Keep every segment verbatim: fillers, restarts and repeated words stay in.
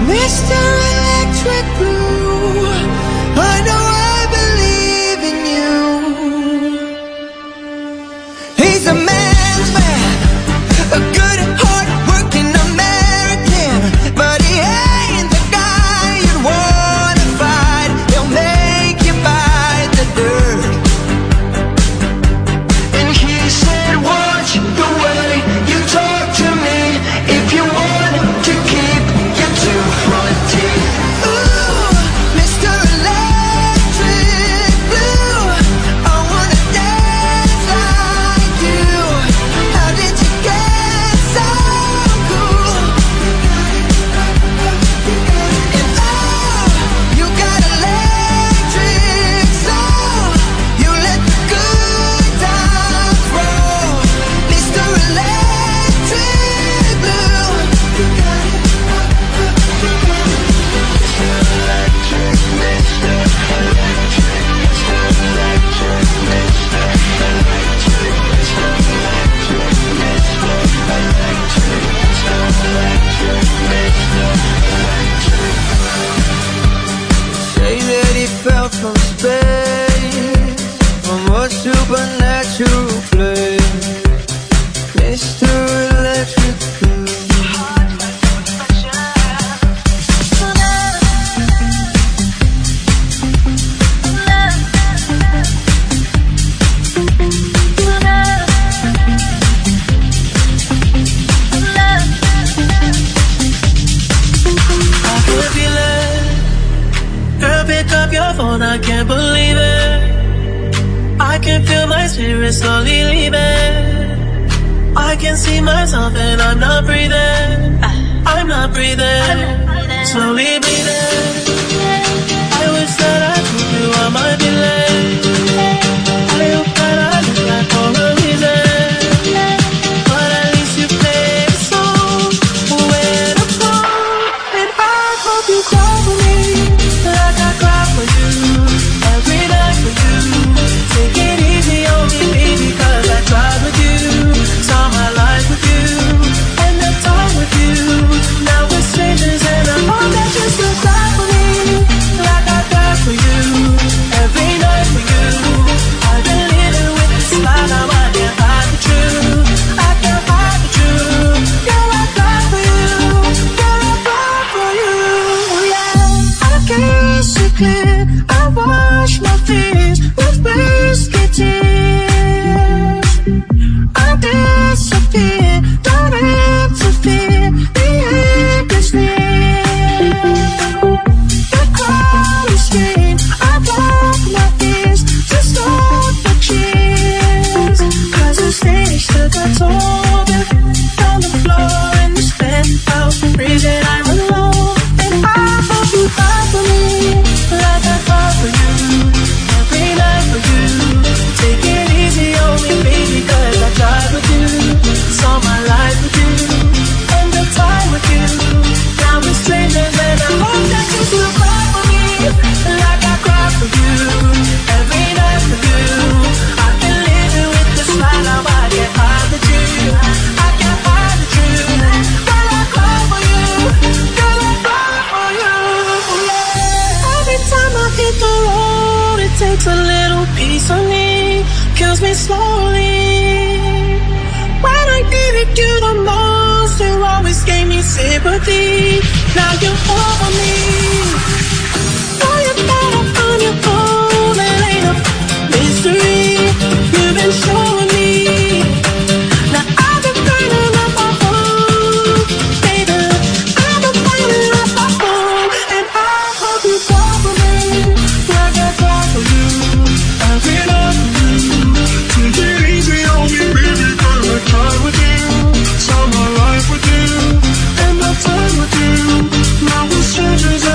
Mister Electric Blue, I know I believe in you. He's a man's man, a good, hard-working American, but he ain't the guy you'd wanna fight. He'll make you bite the dirt. And he said, watch the way you talk to me if you want to keep your two front teeth. Ooh, Mister Electric Blue, I wanna dance like you. How did you get so cool? And oh, you got electric soul. You let the good times roll. Mister Electric Blue, you got it. Say that he fell from space, from a supernatural place. Mister Electric Blue. I can feel it. Girl, pick up your phone, I can't believe it. I can feel my spirit slowly leaving. I can see myself and I'm not breathing. I'm not breathing. Slowly breathing. I wish that I told you I might be late. I hope that I look like for a reason. But at least you play the song when I'm gone. And I hope you cry for me like I cry for you. Every night for you. Take it easy on me, baby, cause I tried with you. Saw my life with you. And the time with you. Now we're strangers and I hope that you still cry for me like I cry for you. Every night for you. I've been living with this lie, now I can't hide the truth. I can't hide the truth. Girl, I cry for you. Girl, I cry for you. Yeah, I can see clear. I wash my face with whiskey tears. I disappear, don't interfere. The end is near. The crowd is scream. I block my ears to stop the cheers. Cause the stage took a toll. On the floor in this penthouse, breathing I'm alone. And I hope you cry for me like I cry for you. Every night for you. Take it easy on me, baby, cause I tried with you. Saw my life with you. And the time with you. Now we're strangers and I hope that you still cry for me like I cry for you. Every night for you. I've been living with this lie, now I can't hide the truth. I can't hide the truth. Girl, I cry for you. Girl, I cry for you. Yeah. Every time I hit the road, it takes a little piece of me, kills me slowly. When I needed you the most, you always gave me sympathy. Now you're over me. Know you thought I'm on your own, it ain't a mystery. You've been showing me. Now I've been burning up my home, baby. I've been burning up my home, and I hope you fall for me like I fall for you. Every night for you. Take it easy on me, baby, cause I tried with you. Saw my life with you. And the time with you. Now we're strangers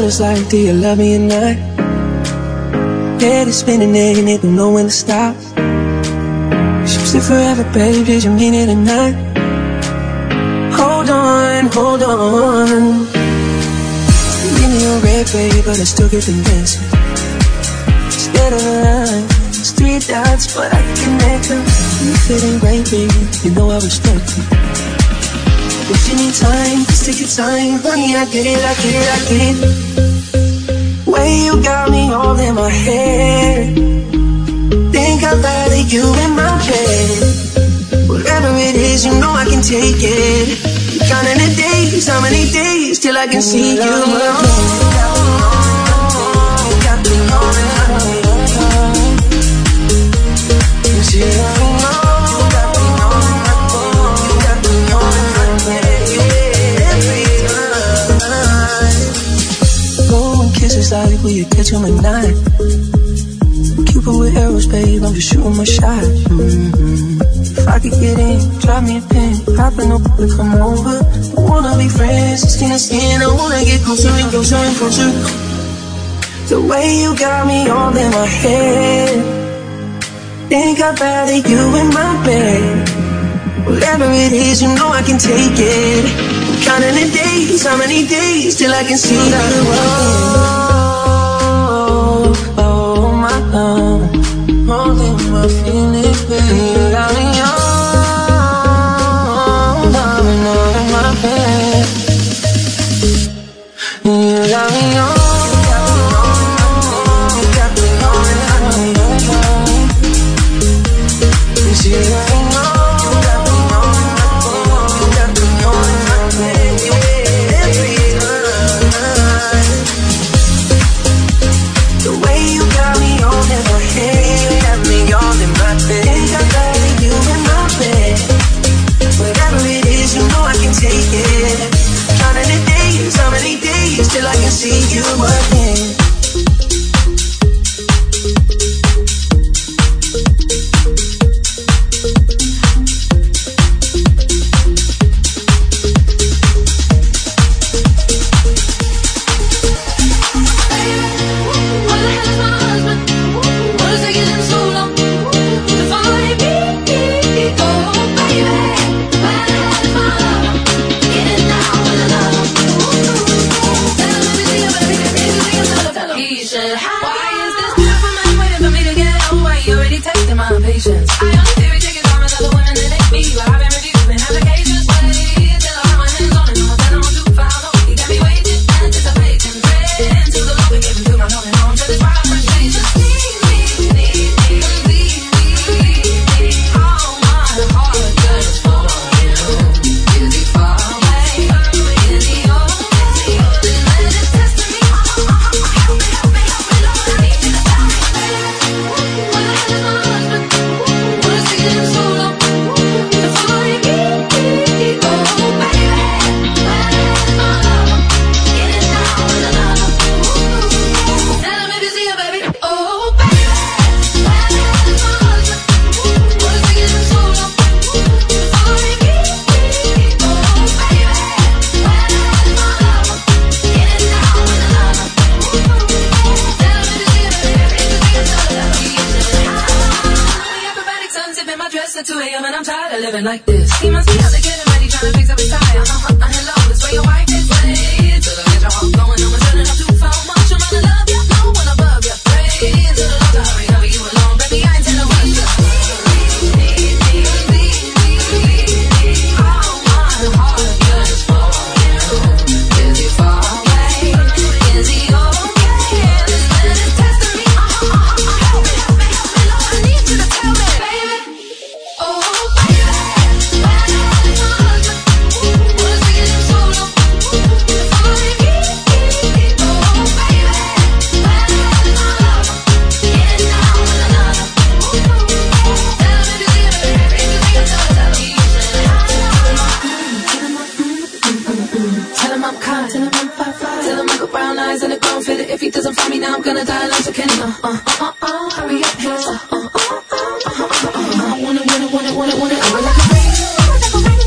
what it's like, do you love me or not? Head is spinning there and it don't know when to stop. Choose it forever, babe, did you mean it or not? Hold on, hold on. Leave me on red, babe, but I still get them dancing. Instead of a line, it's three dots, but I can connect them. You feeling great, baby, you know I respect you. If you need time, just take your time. Honey, I get it, I get it, I get it. Way you got me all in my head. Think I'd rather you in my bed. Whatever it is, you know I can take it. Counting the days, how many days till I can see you again. Got me on and on. You got me on. Kisses like will you catch him at night? Cupid with arrows, babe, I'm just shooting my shot. Mm-hmm. If I could get in, drop me a pin, poppin' up to come over. I wanna be friends, skin to skin, I wanna get closer and closer and closer. The way you got me all in my head. Think I'd rather you in my bed. Whatever it is, you know I can take it. Counting the days, how many days till I can see you again. Oh, oh, my love, holding my feelings, baby. You got me on, loving all in my bed. You got me on. Till I can see you again.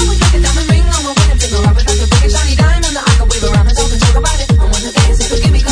Give me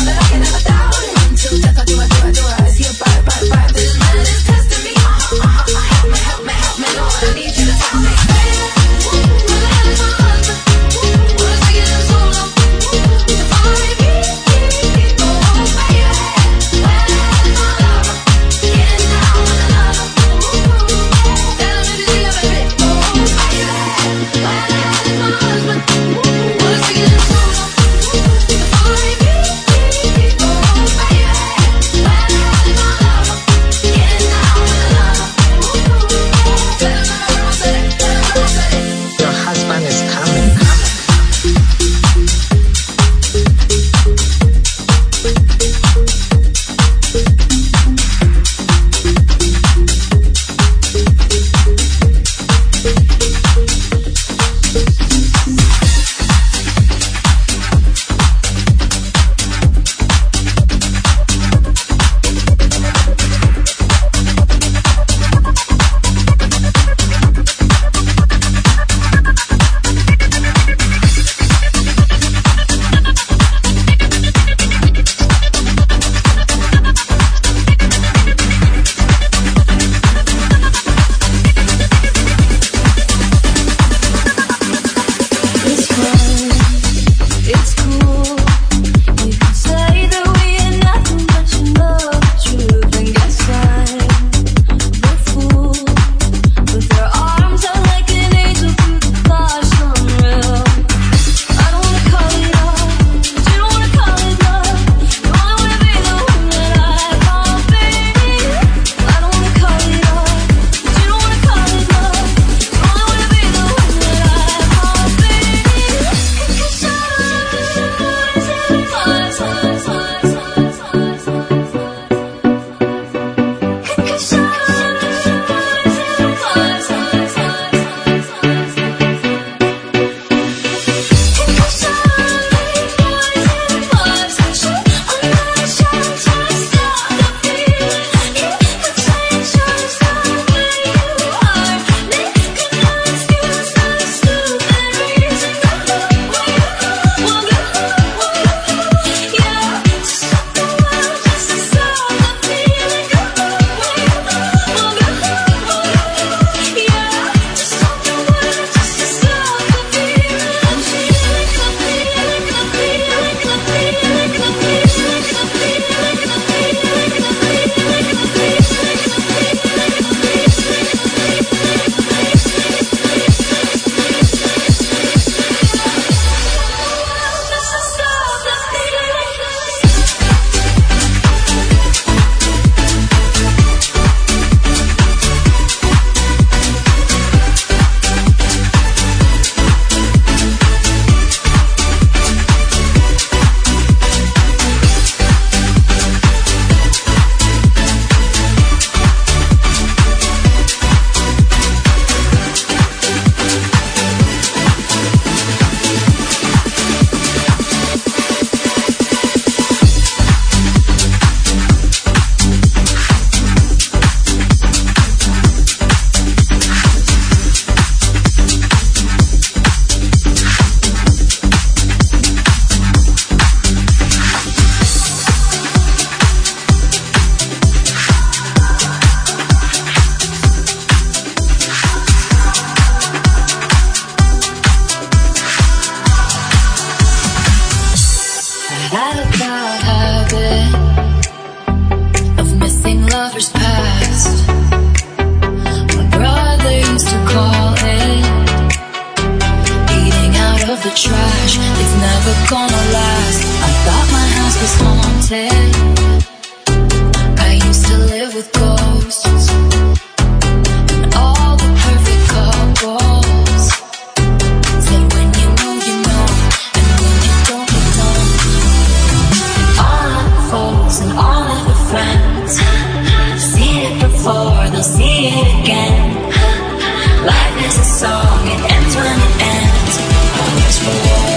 lovers past. My brother used to call it eating out of the trash. It's never gonna last. I thought my house was haunted. I used to live with ghosts and all the perfect couples. Say when you know you know, and when you don't you don't. All of the folks and all of the friends see it before, they'll see it again. Life is a song, it ends when it ends. Always for war.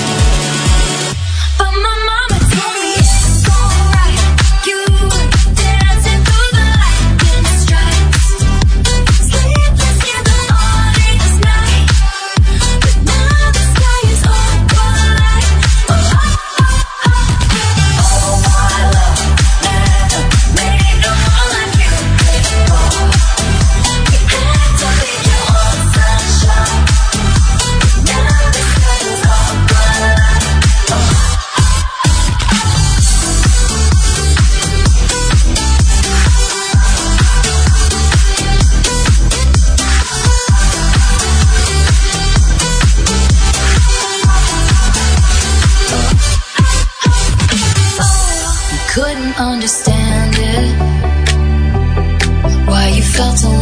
But my mama told me it's alright. You were dancing through the lightning strikes, sleepless in the morning's night. But now the sky is all white. Oh, oh, oh, oh. Oh, my love never made no one like you before. You had to leave your own sunshine. Now the sky is all white. Oh, you couldn't understand it, why you felt alone.